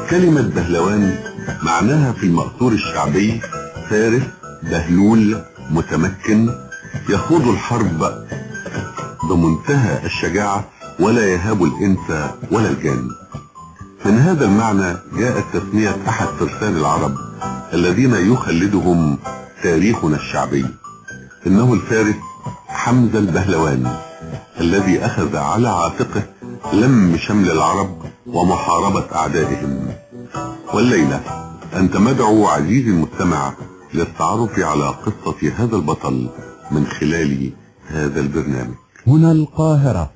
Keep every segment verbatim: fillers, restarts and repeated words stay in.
وكلمة بهلوان معناها في المأثور الشعبي فارس بهلول متمكن يخوض الحرب بمنتهى الشجاعة ولا يهاب الإنس ولا الجان. من هذا المعنى جاءت تسمية أحد فرسان العرب الذين يخلدهم تاريخنا الشعبي، إنه الفارس حمزة البهلوان الذي أخذ على عاتقه لم شمل العرب ومحاربة أعدائهم. والليلة أنت مدعو عزيزي المستمع للتعرف على قصة هذا البطل من خلال هذا البرنامج. هنا القاهرة.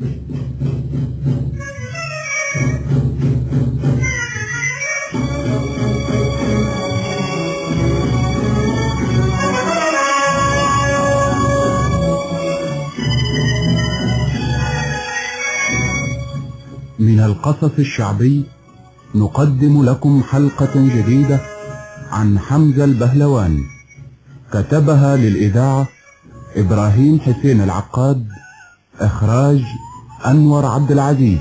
من القصص الشعبي نقدم لكم حلقة جديدة عن حمزة البهلوان، كتبها للإذاعة إبراهيم حسين العقاد، إخراج أنور عبد العزيز.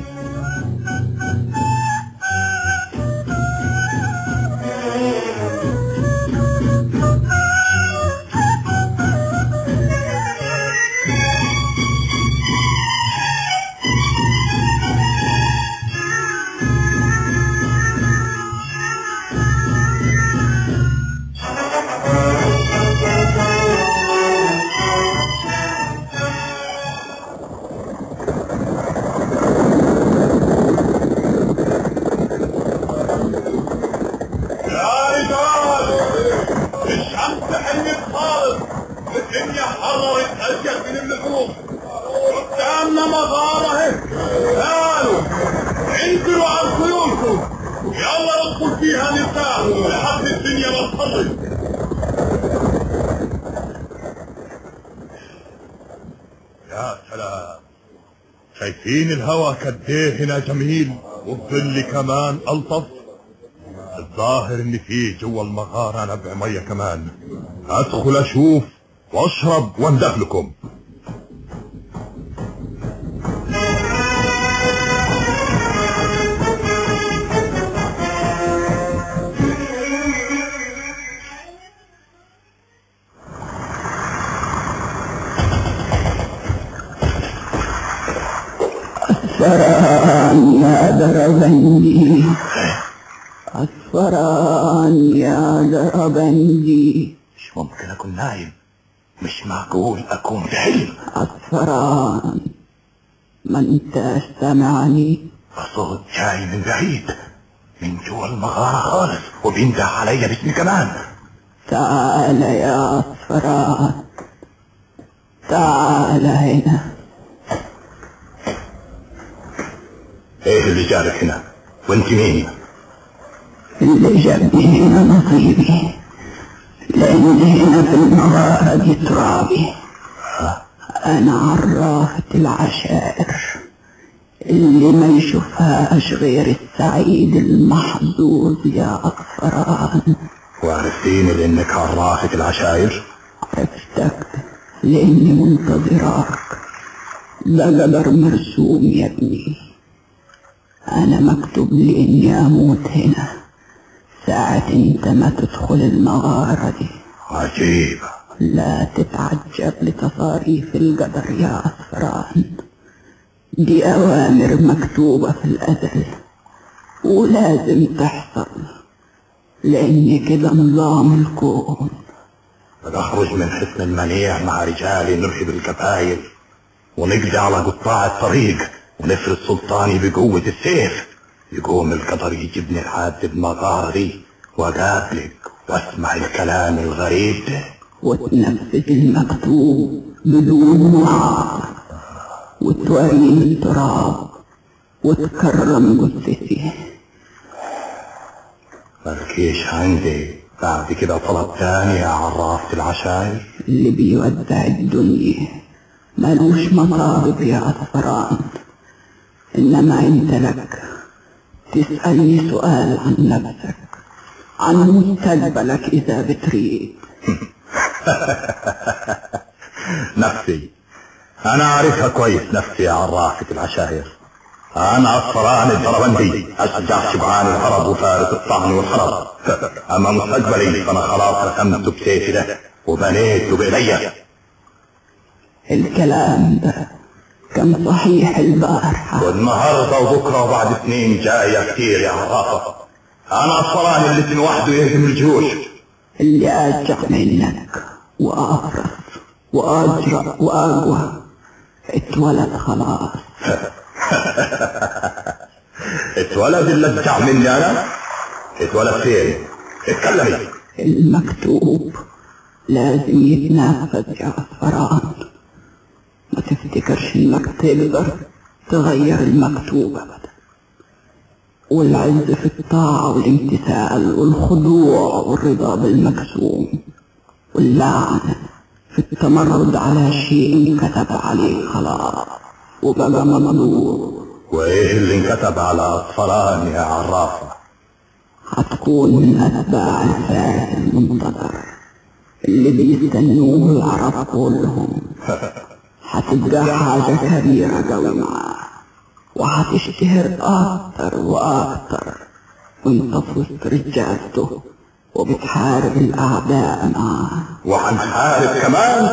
شايفين الهوا كديه هنا جميل والظل كمان ألطف. الظاهر ان فيه جوا المغارة نبع مية كمان. ادخل اشوف واشرب واندب لكم. أصفران يا دربندي، أصفران يا دربندي. مش ممكن أكون نايم، مش معقول أكون في حلم. أصفران ما انت سامعني؟ الصوت جاي من بعيد من جوا المغارة خالص وبينده عليا باسمي كمان. تعال يا أصفران، تعال هنا. ايه اللي جابك هنا؟ وانت مين؟ اللي جابني هنا نصيبي، لان هنا في المغارة دي ترابي. انا عرافة العشائر اللي ما يشوفهاش غير السعيد المحظوظ يا أصفران. وعرفتيني لانك عرافة العشائر؟ عرفتك لاني منتظراك. ده قدر مرسوم يا ابني. أنا مكتوب لي إني أموت هنا ساعة أنت ما تدخل المغارة دي. عجيبة. لا تتعجب لتصاريف القدر يا أصفران، دي أوامر مكتوبة في الأزل ولازم تحصل، لأن كده نظام الكون. نخرج من حصن المنيع مع رجال نرهب الكبايل ونقضي على قطاع الطريق ونفرد سلطاني بقوة السيف. يقوم القدر يجيبني لحد المغارة دي وأقابلك واسمع الكلام الغريب ده وتنفذ المكتوب بدون معار، وتوريني التراب وتكرم جثتي. مالكيش عندي بعد كده طلب تاني يا عرافة العشائر؟ اللي بيودع الدنيا ملوش مطالب يا أصفران، إنما أنت لك تسألني سؤال عن نفسك، عن مستقبلك إذا بتريد. نفسي أنا أعرفها كويس، نفسي يا عرافة العشائر. انا عصفران الدربندي، اشجع شبعان العرب وفارس الطعن والحرب. اما مستقبلي فانا خلاص رسمته بسيفي ده وبنيته بايديا. الكلام ده كان صحيح البارحة والنهارده وبكره وبعد سنين جايه كتير يا عرافه. انا عصفران اللي سن وحده يهزم الجيوش، اللي ارجع منك وافرس واجرأ واقوى. اتولد خلاص. اتولد اللي ارجع مني انا؟ اتولد فين؟ اتكلمي. المكتوب لازم يتنفذ يا عصفران. ما تفتكرش انك تقدر تغير المكتوب ابدا. والعز في الطاعة والامتثال والخضوع والرضا بالمكسوم، واللعنة في التمرد على شيء انكتب عليه خلاص وبقى ممنوع. وايه اللي انكتب على عصفران يا عرافة؟ هتكون من اتباع الفارس المنتظر اللي بيستنوه العرب كلهم. هتبقى حاجة كبيرة قوي معاه، وهتشتهر اكتر واكتر وانت في وسط رجالته وبتحارب الاعداء معاه. وهنحارب كمان.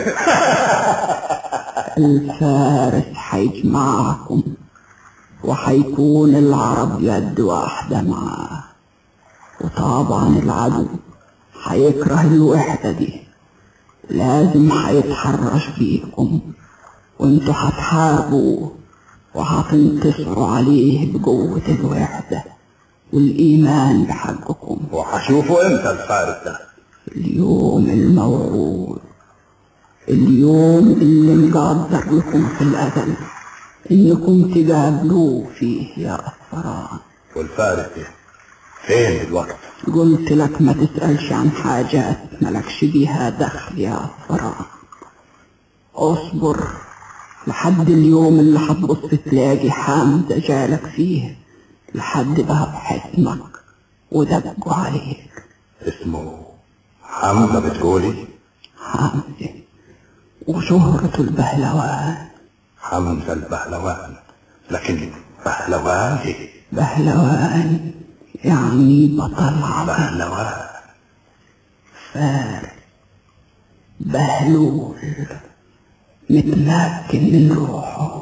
الفارس هيجمعكم وهيكون العرب يد واحدة معاه. وطبعا العدو هيكره الوحدة دي، لازم هيتحرش بيكم وانتوا هتحاربوا وهتنتصروا عليه بقوة الوحدة والإيمان بحقكم. وهشوفوا امتى الفارس ده؟ اليوم الموعود، اليوم اللي مقدر لكم في الأزل إنكم تقابلوه فيه يا عصفران. والفارس ده فين دلوقتي؟ قلت لك ما تسألش عن حاجات ملكش بيها دخل يا عصفران. اصبر لحد اليوم اللي هتبص تلاقي حمزة جالك فيه لحد باب حكمك ودبقوا عليك. اسمه حمزة بتقولي؟ حمزة وشهرة البهلوان. حمزة البهلوان، لكن بهلوان ايه؟ بهلوان يعني بطل عظيم. بهلوان فارس بهلول متمكن من روحه،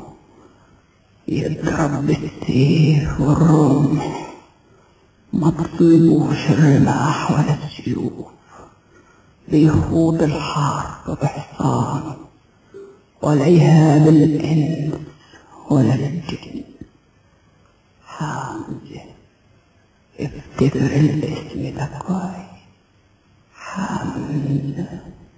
يضرب بالسيف والرمح، ما تصيبوش الرماح ولا السيوف، بيخوض الحرب بحصانه ولا يهاب الانس ولا الجن. حمزة افتكر الاسم ده كويس، حمزة.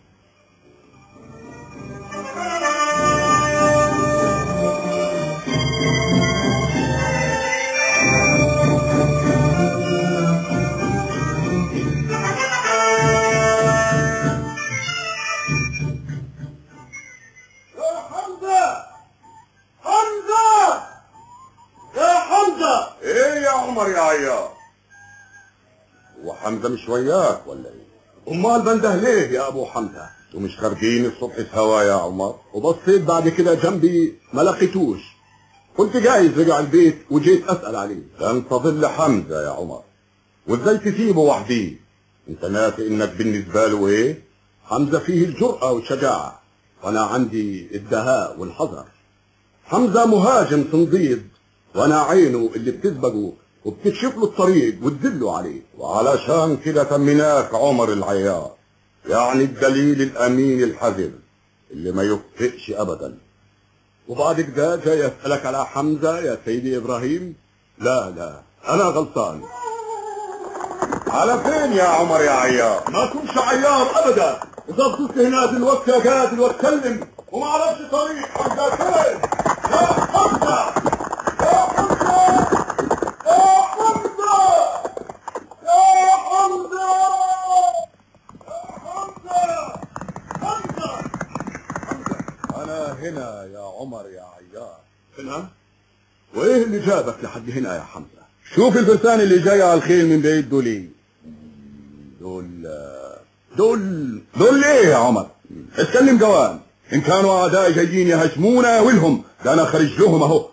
حمزة مش وياك ولا ايه؟ امال بنده ليه يا ابو حمزة؟ ومش خارجين الصبح سوا يا عمر؟ وبصيت بعد كده جنبي ما لقيتوش، كنت جايز رجع البيت وجيت اسأل عليه. كان فاضل حمزة يا عمر، وازاي تسيبه وحديه؟ انت ناسي انك بالنسبة له ايه؟ حمزة فيه الجرأة والشجاعة، وانا عندي الدهاء والحذر. حمزة مهاجم صنديد، وانا عينه اللي بتسبقه وبتكشف له الطريق وتدله عليه. وعلشان كده سميناك عمر العيار، يعني الدليل الامين الحذر اللي ما يخطئش ابدا. وبعد كده جاي اسألك على حمزة يا سيدي ابراهيم؟ لا لا انا غلطان. على فين يا عمر يا عيار؟ ما كنش عيار ابدا، اذا فضلت هنا دلوقتي قادر واتكلم وما اعرفش طريق. حمزة فين؟ يا حمزة يا حمزة يا حمزة يا حمزة يا حمزة حمزة حمزة انا هنا يا عمر يا عيار. هنا؟ وايه اللي جابك لحد هنا يا حمزة؟ شوف الفرسان اللي جاي على الخيل من بعيد دول ايه؟ دول دول دول ايه يا عمر؟ اتكلم جوان. ان كانوا اعداء جايين يهاجمونا ولهم، ده انا خارج لهم اهو،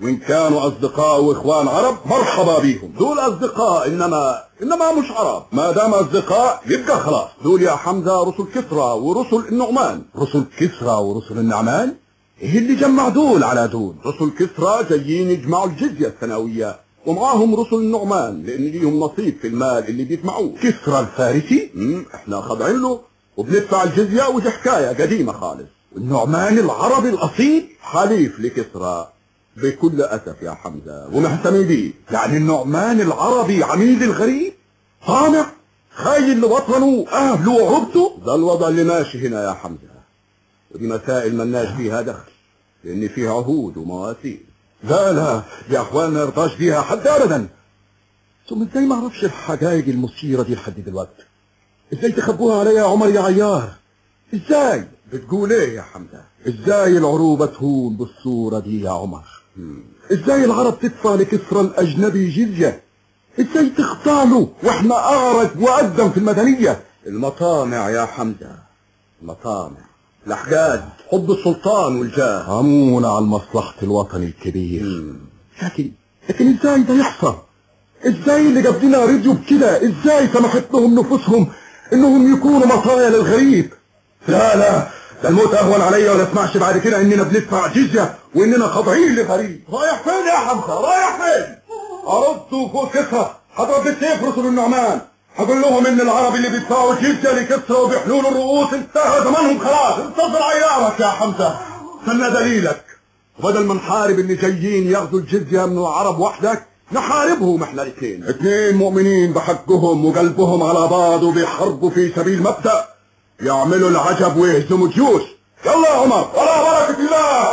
وإن كانوا أصدقاء وإخوان عرب مرحبا بيهم. دول أصدقاء إنما إنما مش عرب. ما دام أصدقاء يبقى خلاص. دول يا حمزة رسل كسرى ورسل النعمان. رسل كسرى ورسل النعمان؟ إيه اللي جمع دول على دول؟ رسل كسرى جايين يجمعوا الجزية السنوية، ومعاهم رسل النعمان لأن ليهم نصيب في المال اللي بيجمعوه. كسرى الفارسي؟ امم احنا خاضعين له وبندفع الجزية، ودي حكاية قديمة خالص. النعمان العربي الأصيل حليف لكسرى بكل أسف يا حمزة ومهتمي بيه. يعني النعمان العربي عميل الغريب طامع خاين لوطنه أهله وعربته. ده الوضع اللي ماشي هنا يا حمزة، ودي مسائل ملناش فيها دخل لأن فيها عهود ومواثيق. لا لا يا أخوان ما يرضاش فيها حد أبدا. ثم ازاي ما اعرفش الحقائق المثيرة دي لحد دلوقتي؟ ازاي تخبوها عليا يا عمر يا عيار؟ ازاي؟ بتقول ايه يا حمزة؟ ازاي العروبة تهون بالصورة دي يا عمر؟ ازاي العرب تدفع لكسرى الأجنبي جزية؟ ازاي تخضع له واحنا أعرج وأقدم في المدنية؟ المطامع يا حمزة، المطامع، الأحجاد، حب السلطان والجاه همون على مصلحة الوطن الكبير. لكن لكن ازاي ده يحصل؟ ازاي اللي جاب لنا راديو بكده؟ ازاي سمحت لهم نفوسهم انهم يكونوا مطايا للغريب؟ لا لا ده الموت اهون عليا ولا اسمعش بعد كده اننا بندفع جزيه واننا خاضعين لغريب. رايح فين يا حمزه؟ رايح فين؟ عرضتوا فوق كسرى هضرب بالسيف رسل النعمان، هقول لهم ان العرب اللي بيدفعوا جزيه لكسرى وبيحلول الرؤوس انتهى زمانهم خلاص. انتظر عيارك يا حمزه، استنى دليلك. وبدل ما نحارب اللي جايين ياخذوا الجزيه من العرب وحدك نحاربهم احنا الاثنين. اثنين مؤمنين بحقهم وقلبهم على بعض وبيحاربوا في سبيل مبدأ يعملوا العجب ويهزموا جيوش. يلا يا عمر ولا بركة الله.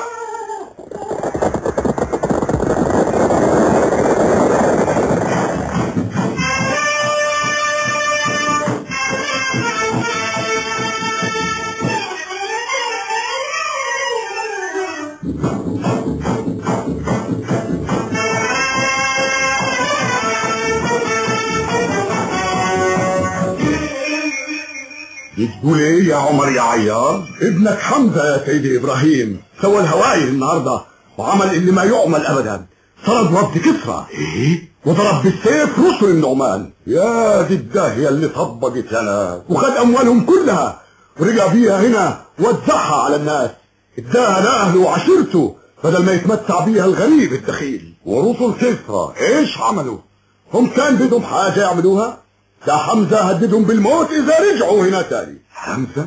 بتقول ايه يا عمر يا عيار؟ ابنك حمزة يا سيدي ابراهيم سوى الهوايل النهارده وعمل اللي ما يعمل ابدا. طرد وفد كسرى ايه وضرب بالسيف رسل النعمان. يا دي الداهية اللي طبقت هنا وخد اموالهم كلها ورجع بيها هنا ووزعها على الناس، اداها لاهله وعشيرته بدل ما يتمتع بيها الغريب الدخيل. ورسل كسرى ايش عملوا؟ هم كان بدهم حاجة يعملوها؟ ده حمزة هددهم بالموت إذا رجعوا هنا تاني. حمزة؟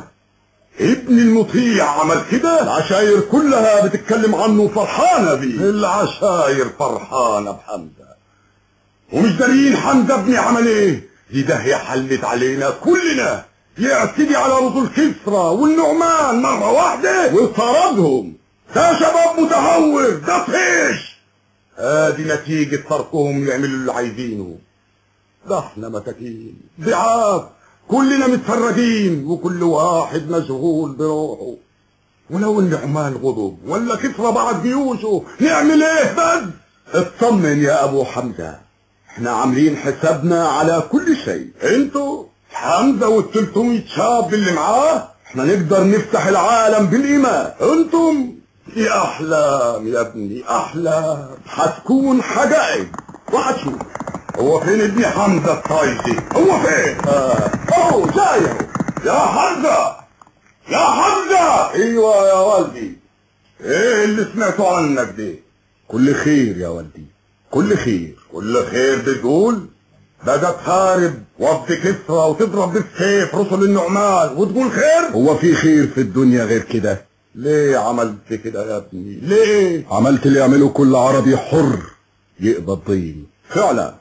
ابن المطيع عمل كده؟ العشاير كلها بتتكلم عنه فرحانة بيه. العشاير فرحانة بحمزة ومش دارين حمزة ابني عمل ايه؟ دي داهية حلت علينا كلنا يعتدي على رسل كسرى والنعمان مرة واحدة وطردهم. ده شباب متهور، ده طيش. ادي نتيجة تركهم يعملوا اللي عايزينه. ده احنا مساكين ضعاف كلنا متفرجين وكل واحد مشغول بروحه. ولو النعمان غضب ولا كسرى بعد جيوشه نعمل ايه بس؟ اطمن يا ابو حمزة، احنا عاملين حسابنا على كل شيء. انتوا حمزة والتلتمية شاب اللي معاه احنا نقدر نفتح العالم بالايمان. انتم دي احلام يا ابني، احلام هتكون حقائق وهتشوف. هو فين ابن حمزة الطايشي؟ هو فين؟ اه اهو جاي اهو. يا حمزة يا حمزة. ايوه يا والدي. ايه اللي سمعته عنك دي؟ كل خير يا والدي، كل خير. كل خير بتقول؟ بقى تحارب وفد كسرى وتضرب بالسيف رسل النعمان وتقول خير؟ هو في خير في الدنيا غير كده؟ ليه عملت كده يا ابني؟ ليه؟ عملت اللي يعمله كل عربي حر يقبض دين فعلا،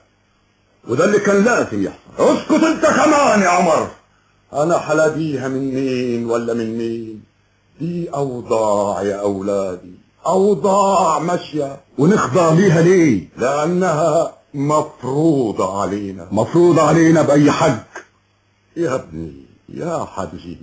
وده اللي كان لازم يحصل. اسكت انت كمان يا عمر. انا حلاقيها من مين ولا من مين؟ دي اوضاع يا اولادي، اوضاع ماشيه ونخضع ليها ليه؟ لانها مفروضه علينا. مفروضه علينا باي حق يا ابني يا حبيبي.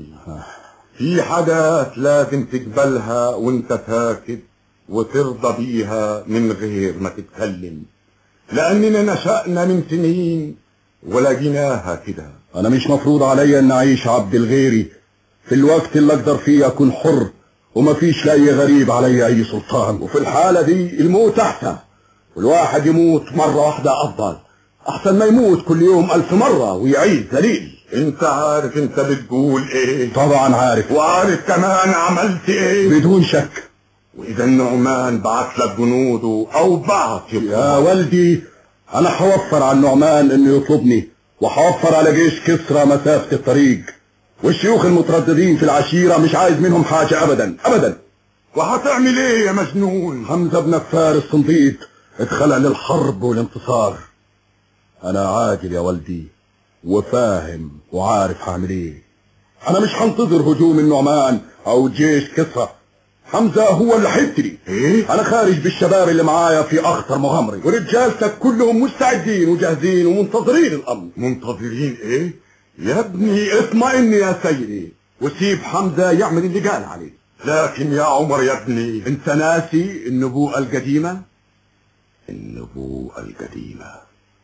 في حاجات لازم تقبلها وانت ساكت وترضى بيها من غير ما تتكلم، لأننا نشأنا من سنين ولقيناها كده. أنا مش مفروض عليا أن أعيش عبد الغيري في الوقت اللي أقدر فيه أكون حر وما فيش لأي غريب علي أي سلطان، وفي الحالة دي الموت أحسن، والواحد يموت مرة واحدة أفضل أحسن ما يموت كل يوم ألف مرة ويعيد ذليل. انت عارف انت بتقول ايه؟ طبعا عارف، وعارف كمان عملت ايه؟ بدون شك. واذا النعمان بعت لك جنوده او بعت يا والدي انا حوفر على النعمان انه يطلبني، وحوفر على جيش كسرى مسافة الطريق، والشيوخ المترددين في العشيرة مش عايز منهم حاجة ابدا ابدا. وهتعمل ايه يا مجنون؟ حمزة بن كفار الصنديد اتخلق للحرب والانتصار. انا عاجل يا والدي وفاهم وعارف هعمل ايه. انا مش هنتظر هجوم النعمان او جيش كسرى، حمزة هو اللي هيبتدي. ايه؟ انا خارج بالشباب اللي معايا في اخطر مغامرة، ورجالتك كلهم مستعدين وجاهزين ومنتظرين الامر. منتظرين ايه؟ يا ابني اطمئن يا سيدي وسيب حمزة يعمل اللي قال عليه. لكن يا عمر يا ابني، انت ناسي النبوءة القديمة؟ النبوءة القديمة،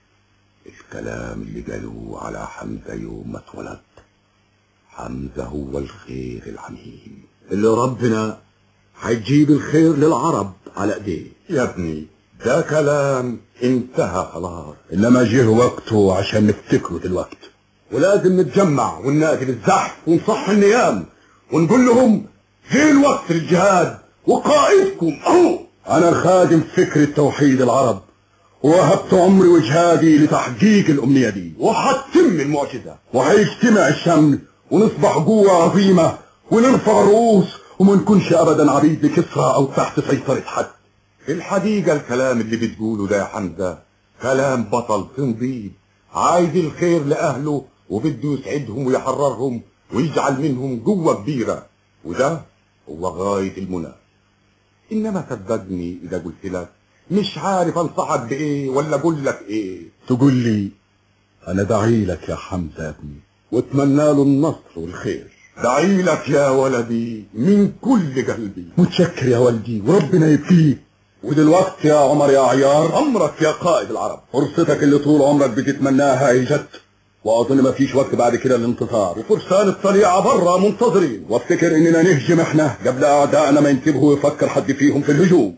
الكلام اللي قالوه على حمزة يوم ما اتولد. حمزة هو الخير العميم اللي ربنا هيجيب الخير للعرب على ايديه. يا ابني ده كلام انتهى خلاص، انما جه وقته عشان نفتكره دلوقتي، ولازم نتجمع وننادي بالزحف ونصح النيام ونقول لهم جه الوقت للجهاد وقائدكم اهو. انا خادم فكرة توحيد العرب، ووهبت عمري وجهادي لتحقيق الامنية دي، وحتم المعجزة، وهيجتمع الشمل ونصبح قوة عظيمة ونرفع الرؤوس وما نكونش ابدا عبيد لكسرى او تحت سيطرة حد. في الحقيقة الكلام اللي بتقوله ده يا حمزة كلام بطل تنظيم عايز الخير لأهله وبده يسعدهم ويحررهم ويجعل منهم قوة كبيرة، وده هو غاية المنى. إنما صدقني إذا قلت لك مش عارف أنصحك بإيه ولا أقول لك إيه. تقول لي أنا داعي لك يا حمزة يا ابني واتمنى له النصر والخير. داعي لك يا ولدي من كل قلبي. متشكر يا والدي وربنا يبقيك. ودلوقتي يا عمر يا عيار أمرك يا قائد العرب، فرصتك اللي طول عمرك بتتمناها هي جت، وأظن ما فيش وقت بعد كده للانتصار، وفرسان الطليعة برا منتظرين، وافتكر إننا نهجم إحنا قبل أعدائنا ما ينتبهوا ويفكر حد فيهم في الهجوم.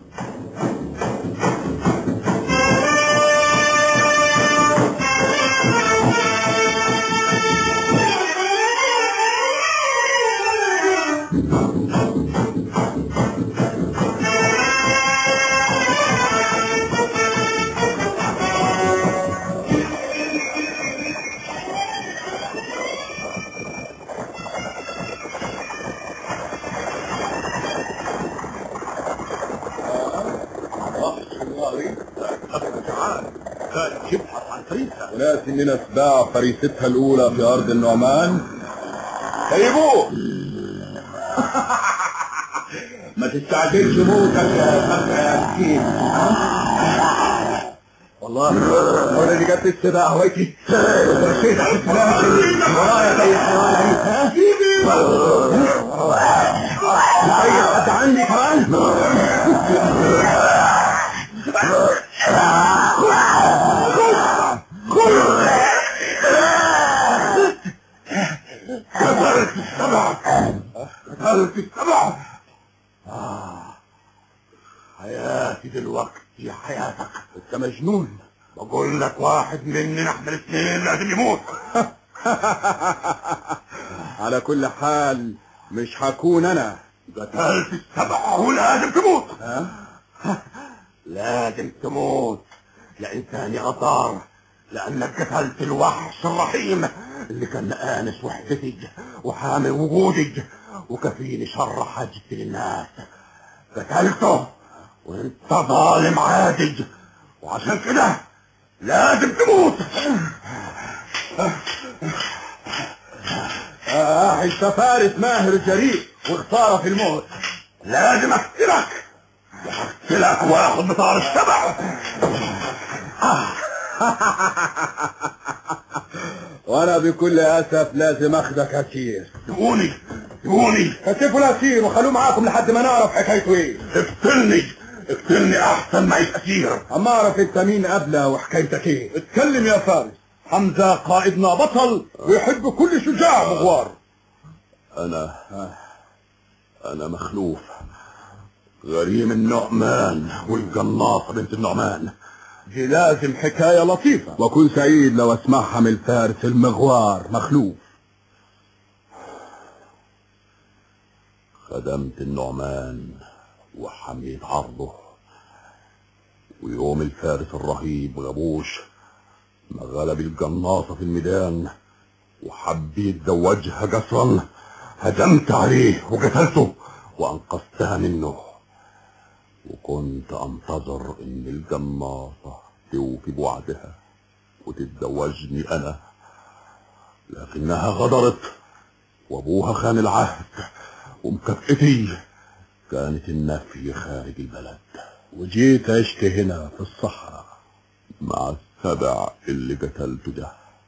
وناس اننا سباع فريستها الاولى في ارض النعمان. سيبوه. ما تستعجلش موتك يا خمسة يا مسكين. والله وانا اللي جبت السباع هويتي ورشيت على السلامة ورايا زي الحيوان اهي. طيب قد عندي كمان. قتلت السبع قتلت السبع. آه. حياتي دلوقتي حياتك. انت مجنون. بقول لك واحد مننا احنا الاثنين لازم يموت. على كل حال مش هكون انا. قتلت السبع ولازم تموت. ها؟ لازم تموت يا انسان يا غدار، لانك قتلت الوحش الرحيم اللي كان آنس وحدتي وحامل وجودي وكفيني شر حاجتي للناس. قتلته وانت ظالم عادي، وعشان كده لازم تموت. آه انت فارس ماهر جريء واختار في الموت. لازم اقتلك اقتلك واخد بطار السبع. وانا بكل اسف لازم اخدك اسير. سيبوني سيبوني. كتفوا الاسير وخلوه معاكم لحد ما نعرف حكايته ايه. اقتلني اقتلني احسن ما يبقى اسير. اما اعرف انت مين قبله وحكايتك ايه. اتكلم يا فارس. حمزة قائدنا بطل ويحب كل شجاع مغوار. انا انا مخلوف غريم النعمان والقناصة بنت النعمان. دي لازم حكاية لطيفة، وكن سعيد لو اسمعها من الفارس المغوار مخلوف. خدمت النعمان وحميت عرضه، ويوم الفارس الرهيب غبوش ما غلب القناصة في الميدان وحب يتزوجها قسرا، هجمت عليه وقتلته وانقذتها منه، وكنت انتظر ان القناصة توفي بوعدها وتتزوجني انا، لكنها غدرت وابوها خان العهد، ومكافئتي كانت النفي خارج البلد. وجيت عشت هنا في الصحراء مع السبع اللي قتلته ده،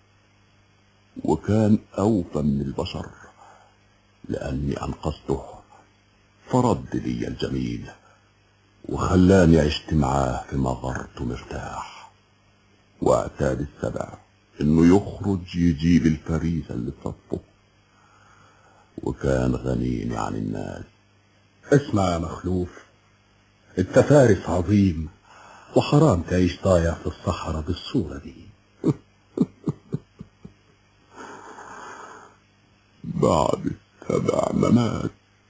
وكان اوفى من البشر لاني انقذته فرد لي الجميل وخلاني عشت معاه في مغرته مرتاح. واعتاد السبع انه يخرج يجيب الفريسة اللي في صفه، وكان غنيني عن الناس. اسمع يا مخلوف، انت فارس عظيم وحرام تعيش ضايع في الصحراء بالصورة دي. بعد السبع ممات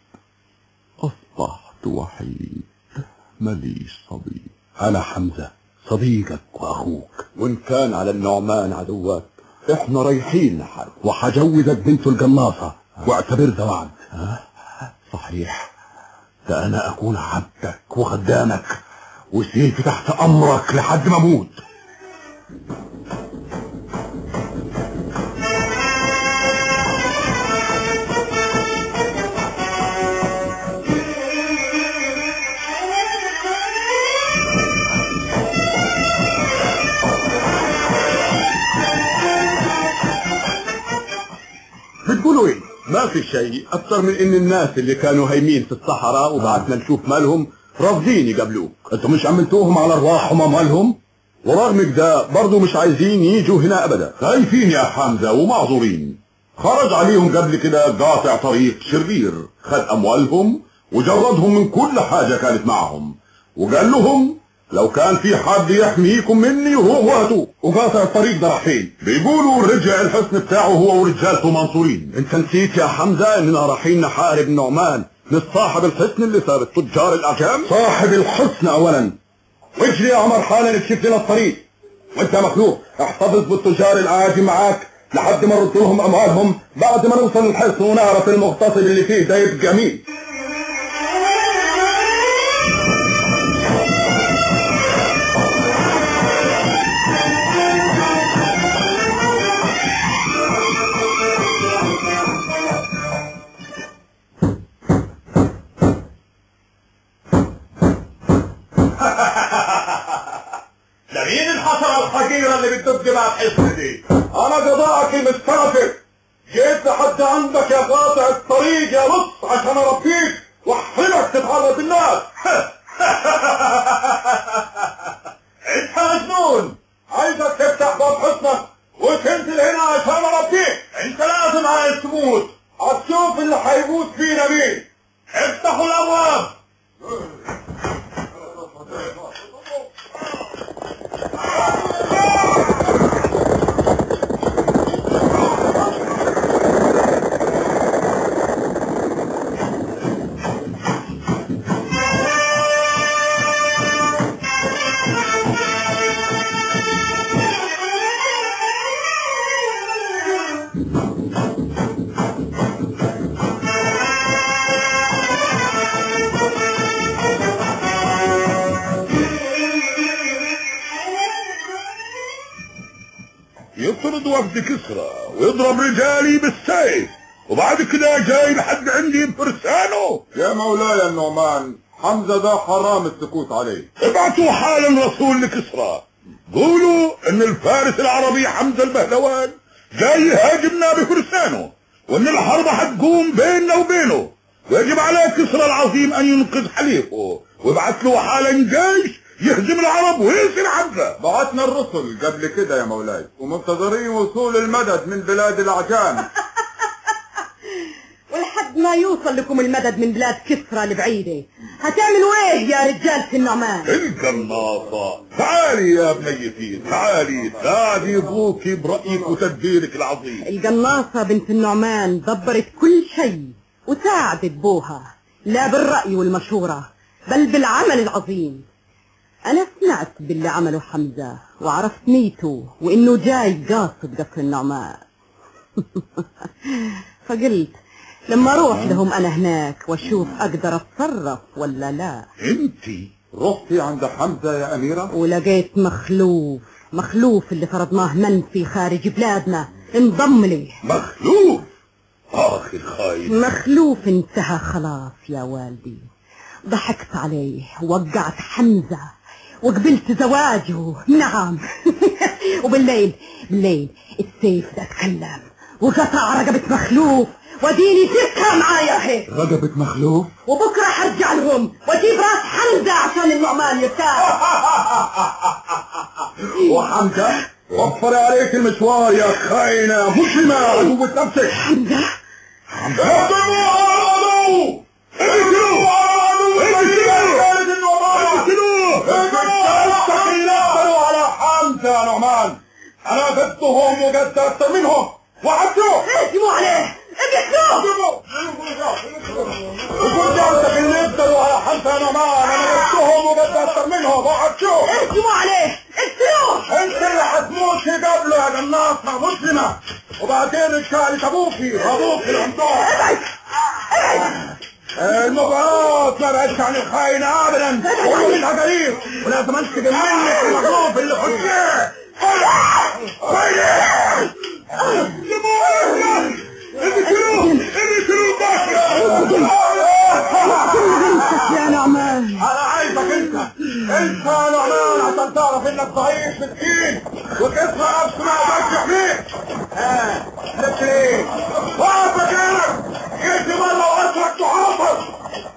اصبحت وحيد ماليش صديق. انا حمزة صديقك واخوك، وان كان على النعمان عدوك احنا رايحين نحارب، وحجوزك بنته القناصة واعتبر ده وعد. صحيح، ده انا اكون عبدك وخدامك وسيفي تحت امرك لحد ما اموت. بتقولوا ايه؟ ما في شيء اكتر من ان الناس اللي كانوا هايمين في الصحراء وبعتنا نشوف مالهم رافضين يقابلوك. انتوا مش عملتوهم على ارواحهم ومالهم؟ ورغم كده برضو مش عايزين يجوا هنا ابدا. خايفين يا حمزة ومعذورين. خرج عليهم قبل كده قاطع طريق شرير، خد اموالهم وجردهم من كل حاجة كانت معهم، وقال لهم لو كان في حد يحميكم مني روحوا هاتوه. وقاطع الطريق ده راح فين؟ بيقولوا رجع الحصن بتاعه هو ورجالته منصورين. انت نسيت يا حمزة اننا رايحين نحارب نعمان مش صاحب الحصن اللي ساب التجار الاعجام؟ صاحب الحصن اولا. واجري يا عمر حالا اكشف لنا الطريق. وانت يا مخلوق احتفظ بالتجار الاعاجم معاك لحد ما نرد لهم اموالهم بعد ما نوصل الحصن ونعرف المغتصب اللي فيه ده يبقى مين. مين الحشرة الحقيرة اللي بتدق مع الحصن دي؟ انا قضاءك المستغفر، جيت لحد عندك يا قاطع الطريق يا لص عشان اربيك واحرمك تتعرض الناس. انت مجنون، عايزك تفتح باب حصنك وتنزل هنا عشان اربيك. انت لازم عايز تموت. هتشوف اللي هيموت فينا مين. افتحوا الابواب. يطرد وفد كسرى ويضرب رجالي بالسيف، وبعد كده جاي لحد عندي بفرسانه. يا مولاي النعمان، حمزة ده حرام السكوت عليه. ابعتوا حالا رسول لكسرى، قولوا ان الفارس العربي حمزة البهلوان جاي يهاجمنا بفرسانه، وان الحرب هتقوم بيننا وبينه، ويجب على كسرى العظيم ان ينقذ حليفه، وابعت له حالا جيش يهزم العرب ويسر حمزة. بعتنا الرسل قبل كده يا مولاي ومنتظرين وصول المدد من بلاد الأعجام. ولحد ما يوصل لكم المدد من بلاد كسرى البعيدة، هتعملوا ايه يا رجالة النعمان؟ القناصة، تعالي يا بنيتي، تعالي ساعدي ابوك برأيك وتدبيرك العظيم. القناصة بنت النعمان دبرت كل شيء وساعدت بوها، لا بالرأي والمشورة بل بالعمل العظيم. أنا سمعت باللي عمله حمزة وعرفت نيته وإنه جاي قاصد قصر النعمان. فقلت لما أروح لهم أنا هناك وأشوف أقدر أتصرف ولا لا. انتي رحتي عند حمزة يا أميرة؟ ولقيت مخلوف مخلوف اللي فرضناه منفي خارج بلادنا انضم لي. مخلوف؟ آخ الخاين. مخلوف انتهى خلاص يا والدي. ضحكت عليه ووقعت حمزة وقبلت زواجه. نعم. وبالليل بالليل السيف ده تكلم وقطع رقبة مخلوف وديني تركها معايا هيك. رقبة مخلوف؟ وبكرة حرجع لهم واجيب راس حمزة عشان النعمان يرتاح. وحمزة وفر عليك المشوار يا خاينة مسلمة عدوة نفسك. حمزة حمزة اقتلوا اقتلوا اقتلوا اقتلوا على حمزة يا نعمان. انا ضدهم وقد اكثر منهم وعدتوا. اهجموا عليه اقتلوه. وكنت انت اللي يقتلوا على حمزة يا نعمان. انا ضدهم وقد اكثر منهم وعدتوا. اهجموا عليه اقتلوه. انت اللي حتموتي قبله يا قناصة مسلمة. وبعدين رجالة ابوكي ابوكي العنطور. ابعد ابعد. المباراه ما بعدش عن الخاين ابدا. وهو منها قريب ولازم امسك منك المغلوب اللي خشيه. يا نعمان انا عايزك انت انت يا نعمان عشان تعرف انك ضعيف مسكين وتسمع نفس ما اقدرش يحميك. ها لك ليه؟ واقف مكانك. جيت مره واترك تحافظ.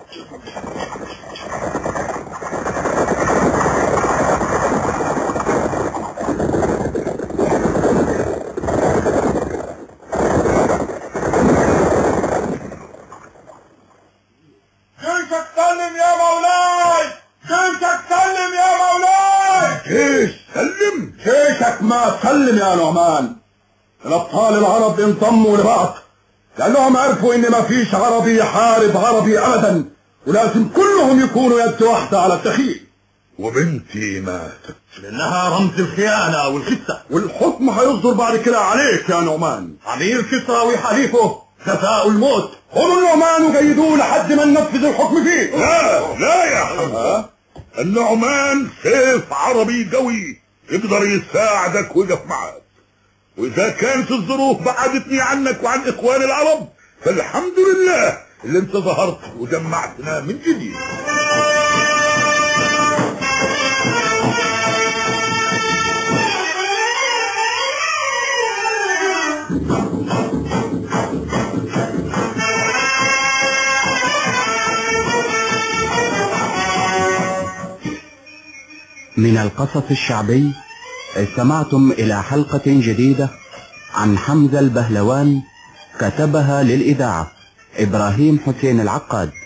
جيشك سلم يا مولاي. جيشك سلم يا مولاي. جيش سلم؟ جيشك ما سلم يا نعمان. الابطال العرب انضموا لبعض لانهم عرفوا ان ما فيش عربي يحارب عربي ابدا ولازم كلهم يكونوا يد واحده على الدخيل. وبنتي ماتت لانها رمز الخيانه والخسه والحكم هيصدر بعد كده عليك يا نعمان. امير كسرى وحليفه جزاء الموت. خذوا النعمان وقيدوه لحد ما ننفذ الحكم فيه. لا لا يا حمزه. النعمان سيف عربي قوي يقدر يساعدك ويقف معك. واذا كانت الظروف بعدتني عنك وعن اخوان العرب فالحمد لله اللي انت ظهرت وجمعتنا من جديد. من القصص الشعبي استمعتم إلى حلقة جديدة عن حمزة البهلوان، كتبها للإذاعة إبراهيم حسين العقاد.